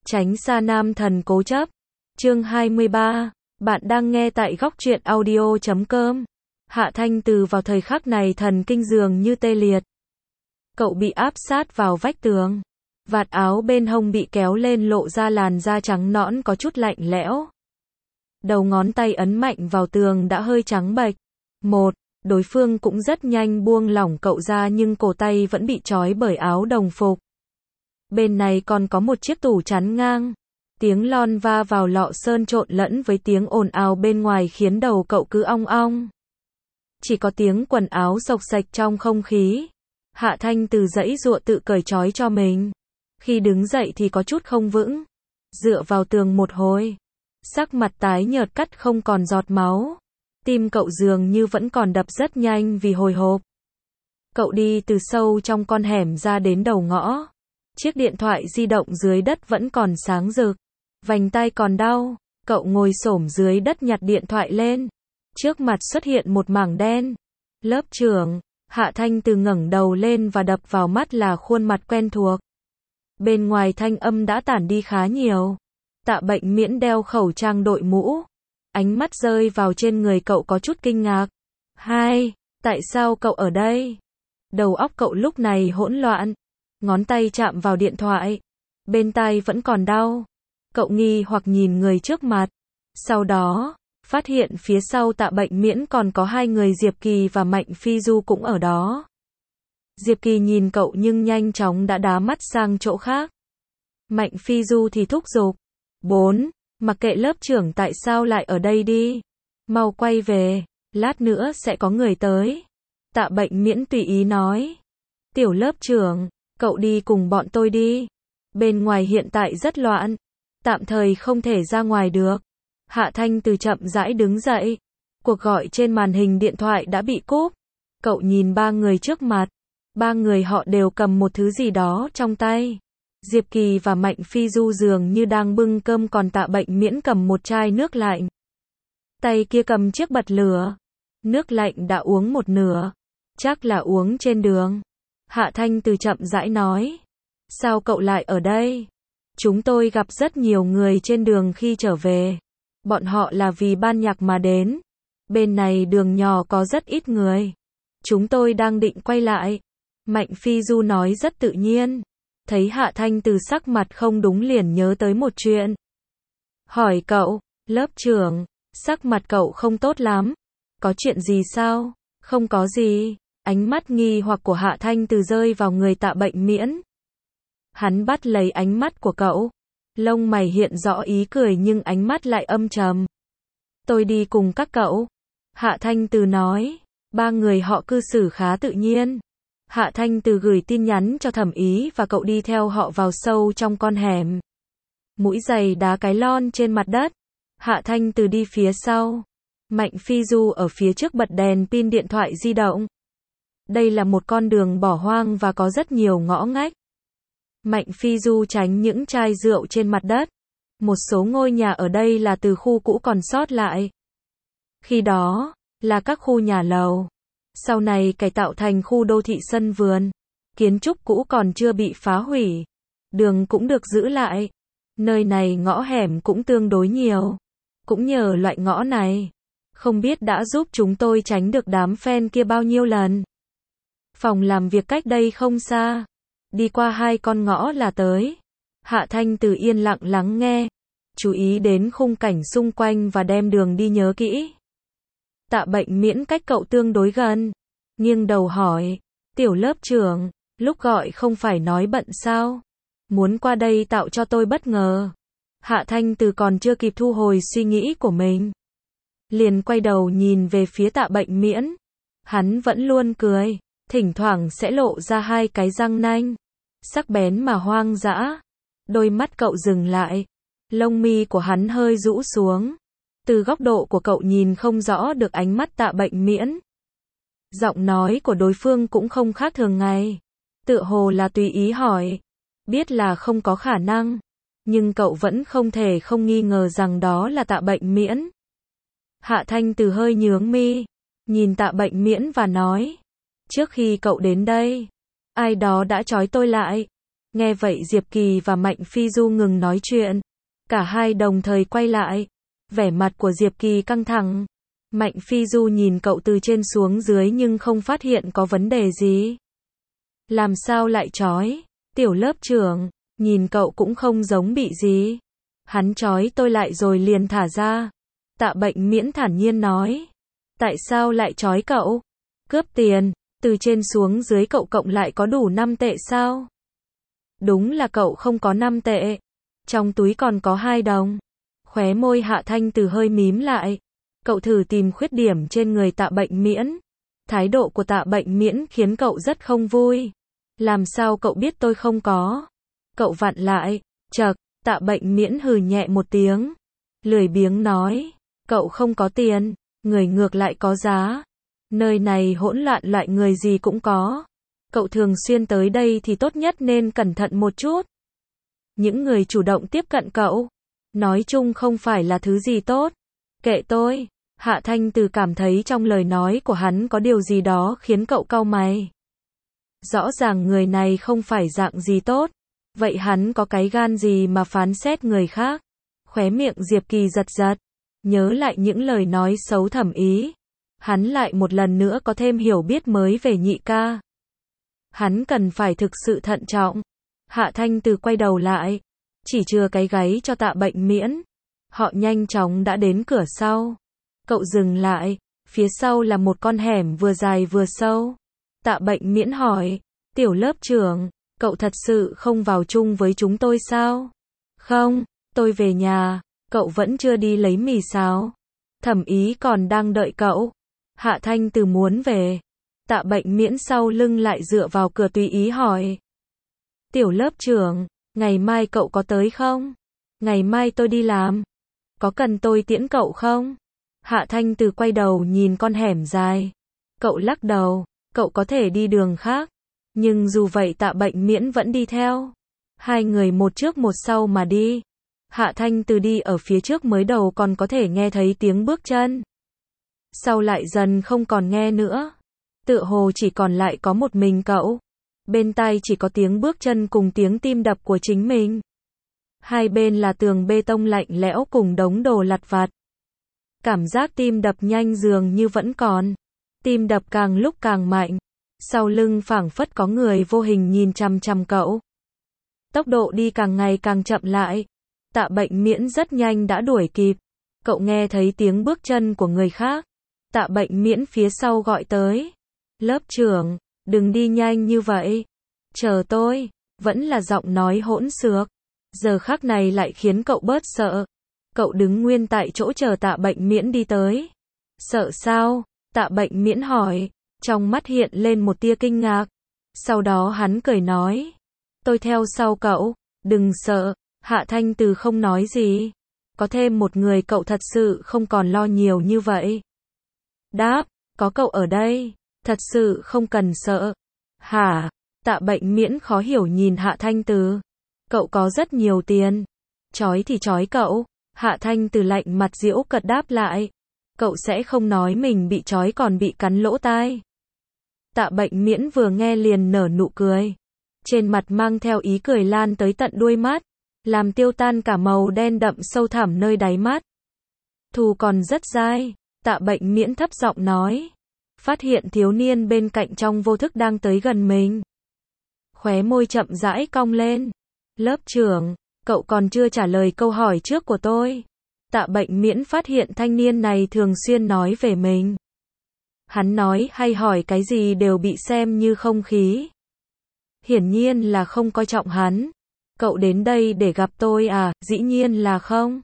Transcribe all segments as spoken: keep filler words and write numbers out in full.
Tránh xa nam thần cố chấp. Chương hai mươi ba. Bạn đang nghe tại góc truyện audio chấm com. Hạ Thanh Từ vào thời khắc này thần kinh dường như tê liệt. Cậu bị áp sát vào vách tường. Vạt áo bên hông bị kéo lên lộ ra làn da trắng nõn có chút lạnh lẽo. Đầu ngón tay ấn mạnh vào tường đã hơi trắng bệch. Một, đối phương cũng rất nhanh buông lỏng cậu ra nhưng cổ tay vẫn bị trói bởi áo đồng phục. Bên này còn có một chiếc tủ chắn ngang. Tiếng lon va vào lọ sơn trộn lẫn với tiếng ồn ào bên ngoài khiến đầu cậu cứ ong ong. Chỉ có tiếng quần áo xộc xệch trong không khí. Hạ Thanh Từ giãy giụa tự cởi trói cho mình. Khi đứng dậy thì có chút không vững. Dựa vào tường một hồi. Sắc mặt tái nhợt cắt không còn giọt máu. Tim cậu dường như vẫn còn đập rất nhanh vì hồi hộp. Cậu đi từ sâu trong con hẻm ra đến đầu ngõ. Chiếc điện thoại di động dưới đất vẫn còn sáng rực. Vành tai còn đau. Cậu ngồi xổm dưới đất nhặt điện thoại lên. Trước mặt xuất hiện một mảng đen. Lớp trưởng. Hạ Thanh Từ ngẩng đầu lên và đập vào mắt là khuôn mặt quen thuộc. Bên ngoài thanh âm đã tản đi khá nhiều. Tạ Bệnh Miễn đeo khẩu trang đội mũ. Ánh mắt rơi vào trên người cậu có chút kinh ngạc. Hai, tại sao cậu ở đây? Đầu óc cậu lúc này hỗn loạn. Ngón tay chạm vào điện thoại. Bên tai vẫn còn đau. Cậu nghi hoặc nhìn người trước mặt. Sau đó, phát hiện phía sau Tạ Bệnh Miễn còn có hai người Diệp Kỳ và Mạnh Phi Du cũng ở đó. Diệp Kỳ nhìn cậu nhưng nhanh chóng đã đá mắt sang chỗ khác. Mạnh Phi Du thì thúc giục. Bốn, mặc kệ lớp trưởng tại sao lại ở đây đi. Mau quay về, lát nữa sẽ có người tới. Tạ Bệnh Miễn tùy ý nói. Tiểu lớp trưởng, cậu đi cùng bọn tôi đi. Bên ngoài hiện tại rất loạn. Tạm thời không thể ra ngoài được. Hạ Thanh Từ chậm rãi đứng dậy. Cuộc gọi trên màn hình điện thoại đã bị cúp. Cậu nhìn ba người trước mặt. Ba người họ đều cầm một thứ gì đó trong tay. Diệp Kỳ và Mạnh Phi Du dường như đang bưng cơm còn Tạ Bệnh Miễn cầm một chai nước lạnh. Tay kia cầm chiếc bật lửa. Nước lạnh đã uống một nửa. Chắc là uống trên đường. Hạ Thanh Từ chậm rãi nói. Sao cậu lại ở đây? Chúng tôi gặp rất nhiều người trên đường khi trở về. Bọn họ là vì ban nhạc mà đến. Bên này đường nhỏ có rất ít người. Chúng tôi đang định quay lại. Mạnh Phi Du nói rất tự nhiên. Thấy Hạ Thanh Từ sắc mặt không đúng liền nhớ tới một chuyện. Hỏi cậu, lớp trưởng, sắc mặt cậu không tốt lắm. Có chuyện gì sao? Không có gì. Ánh mắt nghi hoặc của Hạ Thanh Từ rơi vào người Tạ Bệnh Miễn. Hắn bắt lấy ánh mắt của cậu. Lông mày hiện rõ ý cười nhưng ánh mắt lại âm trầm. Tôi đi cùng các cậu. Hạ Thanh Từ nói. Ba người họ cư xử khá tự nhiên. Hạ Thanh Từ gửi tin nhắn cho Thẩm Ý và cậu đi theo họ vào sâu trong con hẻm. Mũi giày đá cái lon trên mặt đất. Hạ Thanh Từ đi phía sau. Mạnh Phi Du ở phía trước bật đèn pin điện thoại di động. Đây là một con đường bỏ hoang và có rất nhiều ngõ ngách. Mạnh Phi Du tránh những chai rượu trên mặt đất. Một số ngôi nhà ở đây là từ khu cũ còn sót lại. Khi đó, là các khu nhà lầu. Sau này cải tạo thành khu đô thị sân vườn. Kiến trúc cũ còn chưa bị phá hủy. Đường cũng được giữ lại. Nơi này ngõ hẻm cũng tương đối nhiều. Cũng nhờ loại ngõ này. Không biết đã giúp chúng tôi tránh được đám fan kia bao nhiêu lần. Phòng làm việc cách đây không xa. Đi qua hai con ngõ là tới. Hạ Thanh Từ yên lặng lắng nghe. Chú ý đến khung cảnh xung quanh và đem đường đi nhớ kỹ. Tạ Bệnh Miễn cách cậu tương đối gần. Nghiêng đầu hỏi. Tiểu lớp trưởng, lúc gọi không phải nói bận sao? Muốn qua đây tạo cho tôi bất ngờ. Hạ Thanh Từ còn chưa kịp thu hồi suy nghĩ của mình. Liền quay đầu nhìn về phía Tạ Bệnh Miễn. Hắn vẫn luôn cười. Thỉnh thoảng sẽ lộ ra hai cái răng nanh. Sắc bén mà hoang dã. Đôi mắt cậu dừng lại. Lông mi của hắn hơi rũ xuống. Từ góc độ của cậu nhìn không rõ được ánh mắt Tạ Bệnh Miễn. Giọng nói của đối phương cũng không khác thường ngày. Tựa hồ là tùy ý hỏi. Biết là không có khả năng. Nhưng cậu vẫn không thể không nghi ngờ rằng đó là Tạ Bệnh Miễn. Hạ Thanh Từ hơi nhướng mi. Nhìn Tạ Bệnh Miễn và nói. Trước khi cậu đến đây, ai đó đã trói tôi lại. Nghe vậy Diệp Kỳ và Mạnh Phi Du ngừng nói chuyện. Cả hai đồng thời quay lại. Vẻ mặt của Diệp Kỳ căng thẳng. Mạnh Phi Du nhìn cậu từ trên xuống dưới nhưng không phát hiện có vấn đề gì. Làm sao lại trói? Tiểu lớp trưởng, nhìn cậu cũng không giống bị gì. Hắn trói tôi lại rồi liền thả ra. Tạ Bệnh Miễn thản nhiên nói. Tại sao lại trói cậu? Cướp tiền, từ trên xuống dưới cậu cộng lại có đủ năm tệ sao? Đúng là cậu không có năm tệ. Trong túi còn có hai đồng. Khóe môi Hạ Thanh Từ hơi mím lại. Cậu thử tìm khuyết điểm trên người Tạ Bệnh Miễn. Thái độ của Tạ Bệnh Miễn khiến cậu rất không vui. Làm sao cậu biết tôi không có? Cậu vặn lại. Chậc, Tạ Bệnh Miễn hừ nhẹ một tiếng. Lười biếng nói. Cậu không có tiền, người ngược lại có giá. Nơi này hỗn loạn loại người gì cũng có. Cậu thường xuyên tới đây thì tốt nhất nên cẩn thận một chút. Những người chủ động tiếp cận cậu, nói chung không phải là thứ gì tốt. Kệ tôi. Hạ Thanh Từ cảm thấy trong lời nói của hắn có điều gì đó khiến cậu cau mày. Rõ ràng người này không phải dạng gì tốt. Vậy hắn có cái gan gì mà phán xét người khác? Khóe miệng Diệp Kỳ giật giật. Nhớ lại những lời nói xấu Thẩm Ý. Hắn lại một lần nữa có thêm hiểu biết mới về nhị ca. Hắn cần phải thực sự thận trọng. Hạ Thanh Từ quay đầu lại. Chỉ chừa cái gáy cho Tạ Bệnh Miễn. Họ nhanh chóng đã đến cửa sau. Cậu dừng lại. Phía sau là một con hẻm vừa dài vừa sâu. Tạ Bệnh Miễn hỏi. Tiểu lớp trưởng, cậu thật sự không vào chung với chúng tôi sao? Không, tôi về nhà. Cậu vẫn chưa đi lấy mì sao? Thẩm Ý còn đang đợi cậu. Hạ Thanh Từ muốn về. Tạ Bệnh Miễn sau lưng lại dựa vào cửa tùy ý hỏi. Tiểu lớp trưởng, ngày mai cậu có tới không? Ngày mai tôi đi làm. Có cần tôi tiễn cậu không? Hạ Thanh Từ quay đầu nhìn con hẻm dài. Cậu lắc đầu, cậu có thể đi đường khác. Nhưng dù vậy Tạ Bệnh Miễn vẫn đi theo. Hai người một trước một sau mà đi. Hạ Thanh Từ đi ở phía trước mới đầu còn có thể nghe thấy tiếng bước chân. Sau lại dần không còn nghe nữa. Tựa hồ chỉ còn lại có một mình cậu. Bên tai chỉ có tiếng bước chân cùng tiếng tim đập của chính mình. Hai bên là tường bê tông lạnh lẽo cùng đống đồ lặt vặt. Cảm giác tim đập nhanh dường như vẫn còn. Tim đập càng lúc càng mạnh. Sau lưng phảng phất có người vô hình nhìn chằm chằm cậu. Tốc độ đi càng ngày càng chậm lại. Tạ Bệnh Miễn rất nhanh đã đuổi kịp. Cậu nghe thấy tiếng bước chân của người khác. Tạ Bệnh Miễn phía sau gọi tới. Lớp trưởng, đừng đi nhanh như vậy. Chờ tôi. Vẫn là giọng nói hỗn xược. Giờ khắc này lại khiến cậu bớt sợ. Cậu đứng nguyên tại chỗ chờ Tạ Bệnh Miễn đi tới. Sợ sao? Tạ Bệnh Miễn hỏi. Trong mắt hiện lên một tia kinh ngạc. Sau đó hắn cười nói. Tôi theo sau cậu. Đừng sợ. Hạ Thanh Từ không nói gì. Có thêm một người cậu thật sự không còn lo nhiều như vậy. Đáp. Có cậu ở đây. Thật sự không cần sợ. Hả? Tạ Bệnh Miễn khó hiểu nhìn Hạ Thanh Từ. Cậu có rất nhiều tiền. Chói thì chói cậu. Hạ Thanh Từ lạnh mặt giễu cợt đáp lại. Cậu sẽ không nói mình bị chói còn bị cắn lỗ tai. Tạ Bệnh Miễn vừa nghe liền nở nụ cười. Trên mặt mang theo ý cười lan tới tận đuôi mắt. Làm tiêu tan cả màu đen đậm sâu thẳm nơi đáy mắt. Thù còn rất dai. Tạ Bệnh Miễn thấp giọng nói. Phát hiện thiếu niên bên cạnh trong vô thức đang tới gần mình. Khóe môi chậm rãi cong lên. Lớp trưởng, cậu còn chưa trả lời câu hỏi trước của tôi. Tạ Bệnh Miễn phát hiện thanh niên này thường xuyên nói về mình. Hắn nói hay hỏi cái gì đều bị xem như không khí. Hiển nhiên là không coi trọng hắn. Cậu đến đây để gặp tôi à? Dĩ nhiên là không.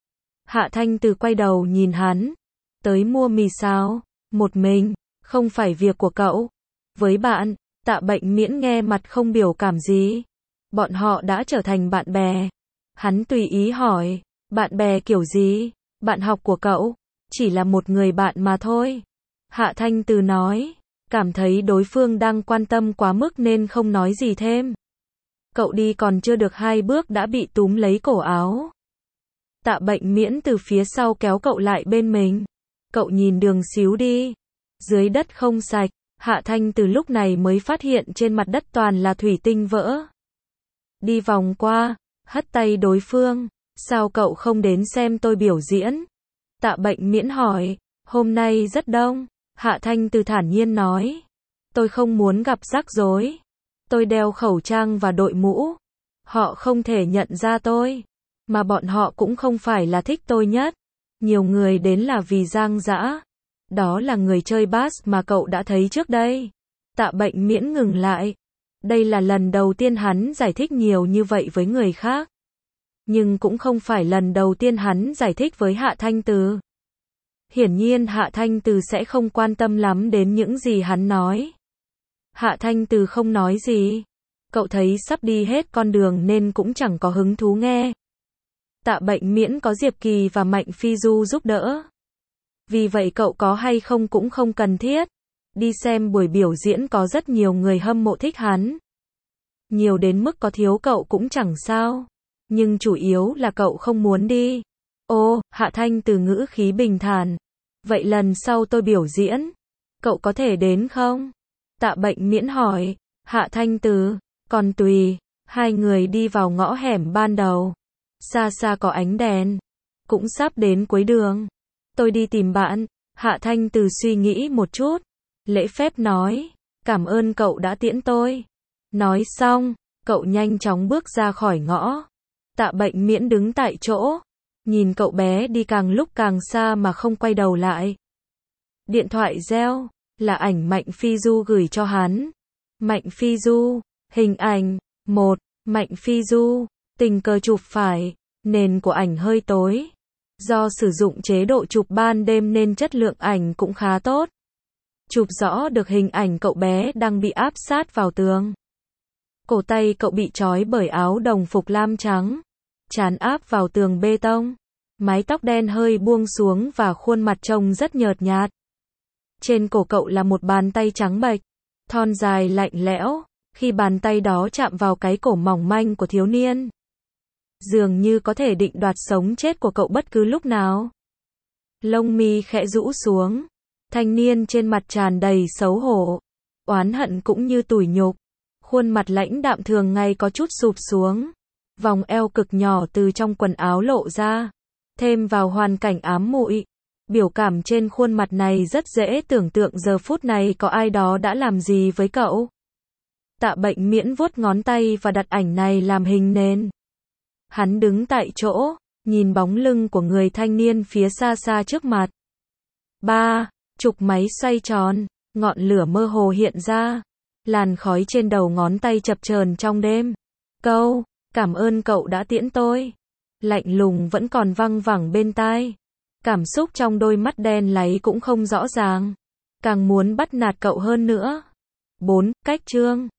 Hạ Thanh Từ quay đầu nhìn hắn. Tới mua mì sao? Một mình, không phải việc của cậu. Với bạn, Tạ Bệnh Miễn nghe mặt không biểu cảm gì. Bọn họ đã trở thành bạn bè. Hắn tùy ý hỏi. Bạn bè kiểu gì? Bạn học của cậu? Chỉ là một người bạn mà thôi. Hạ Thanh Từ nói. Cảm thấy đối phương đang quan tâm quá mức nên không nói gì thêm. Cậu đi còn chưa được hai bước đã bị túm lấy cổ áo. Tạ Bệnh Miễn từ phía sau kéo cậu lại bên mình. Cậu nhìn đường xíu đi. Dưới đất không sạch. Hạ Thanh Từ lúc này mới phát hiện trên mặt đất toàn là thủy tinh vỡ. đi vòng qua, hất tay đối phương. Sao cậu không đến xem tôi biểu diễn? Tạ Bệnh Miễn hỏi. Hôm nay rất đông. Hạ Thanh Từ thản nhiên nói. Tôi không muốn gặp rắc rối. Tôi đeo khẩu trang và đội mũ. Họ không thể nhận ra tôi. Mà bọn họ cũng không phải là thích tôi nhất. Nhiều người đến là vì Giang Dã. Đó là người chơi bass mà cậu đã thấy trước đây. Tạ Bệnh Miễn ngừng lại. Đây là lần đầu tiên hắn giải thích nhiều như vậy với người khác. Nhưng cũng không phải lần đầu tiên hắn giải thích với Hạ Thanh Từ. Hiển nhiên Hạ Thanh Từ sẽ không quan tâm lắm đến những gì hắn nói. Hạ Thanh Từ không nói gì. Cậu thấy sắp đi hết con đường nên cũng chẳng có hứng thú nghe. Tạ Bệnh Miễn có Diệp Kỳ và Mạnh Phi Du giúp đỡ. Vì vậy cậu có hay không cũng không cần thiết. Đi xem buổi biểu diễn có rất nhiều người hâm mộ thích hắn. Nhiều đến mức có thiếu cậu cũng chẳng sao. Nhưng chủ yếu là cậu không muốn đi. Ô, Hạ Thanh Từ ngữ khí bình thản. Vậy lần sau tôi biểu diễn, cậu có thể đến không? Tạ Bệnh Miễn hỏi. Hạ Thanh Từ, còn tùy. Hai người đi vào ngõ hẻm ban đầu. Xa xa có ánh đèn. Cũng sắp đến cuối đường. Tôi đi tìm bạn. Hạ Thanh Từ suy nghĩ một chút. Lễ phép nói. Cảm ơn cậu đã tiễn tôi. Nói xong, cậu nhanh chóng bước ra khỏi ngõ. Tạ Bệnh Miễn đứng tại chỗ. Nhìn cậu bé đi càng lúc càng xa mà không quay đầu lại. Điện thoại reo. Là ảnh Mạnh Phi Du gửi cho hắn. Mạnh Phi Du. Hình ảnh. Một. Mạnh Phi Du. Tình cờ chụp phải. Nền của ảnh hơi tối. Do sử dụng chế độ chụp ban đêm nên chất lượng ảnh cũng khá tốt. Chụp rõ được hình ảnh cậu bé đang bị áp sát vào tường. Cổ tay cậu bị trói bởi áo đồng phục lam trắng. Trán áp vào tường bê tông. Mái tóc đen hơi buông xuống và khuôn mặt trông rất nhợt nhạt. Trên cổ cậu là một bàn tay trắng bệch, thon dài lạnh lẽo. Khi bàn tay đó chạm vào cái cổ mỏng manh của thiếu niên, dường như có thể định đoạt sống chết của cậu bất cứ lúc nào. Lông mi khẽ rũ xuống. Thanh niên trên mặt tràn đầy xấu hổ, oán hận cũng như tủi nhục. Khuôn mặt lãnh đạm thường ngày có chút sụp xuống. Vòng eo cực nhỏ từ trong quần áo lộ ra. Thêm vào hoàn cảnh ám muội, biểu cảm trên khuôn mặt này rất dễ tưởng tượng giờ phút này có ai đó đã làm gì với cậu. Tạ Bệnh Miễn vuốt ngón tay và đặt ảnh này làm hình nền. Hắn đứng tại chỗ, nhìn bóng lưng của người thanh niên phía xa xa trước mặt. Ba, trục máy xoay tròn, ngọn lửa mơ hồ hiện ra. Làn khói trên đầu ngón tay chập chờn trong đêm. Câu, cảm ơn cậu đã tiễn tôi. Lạnh lùng vẫn còn văng vẳng bên tai. Cảm xúc trong đôi mắt đen láy cũng không rõ ràng. Càng muốn bắt nạt cậu hơn nữa. Bốn, cách chương.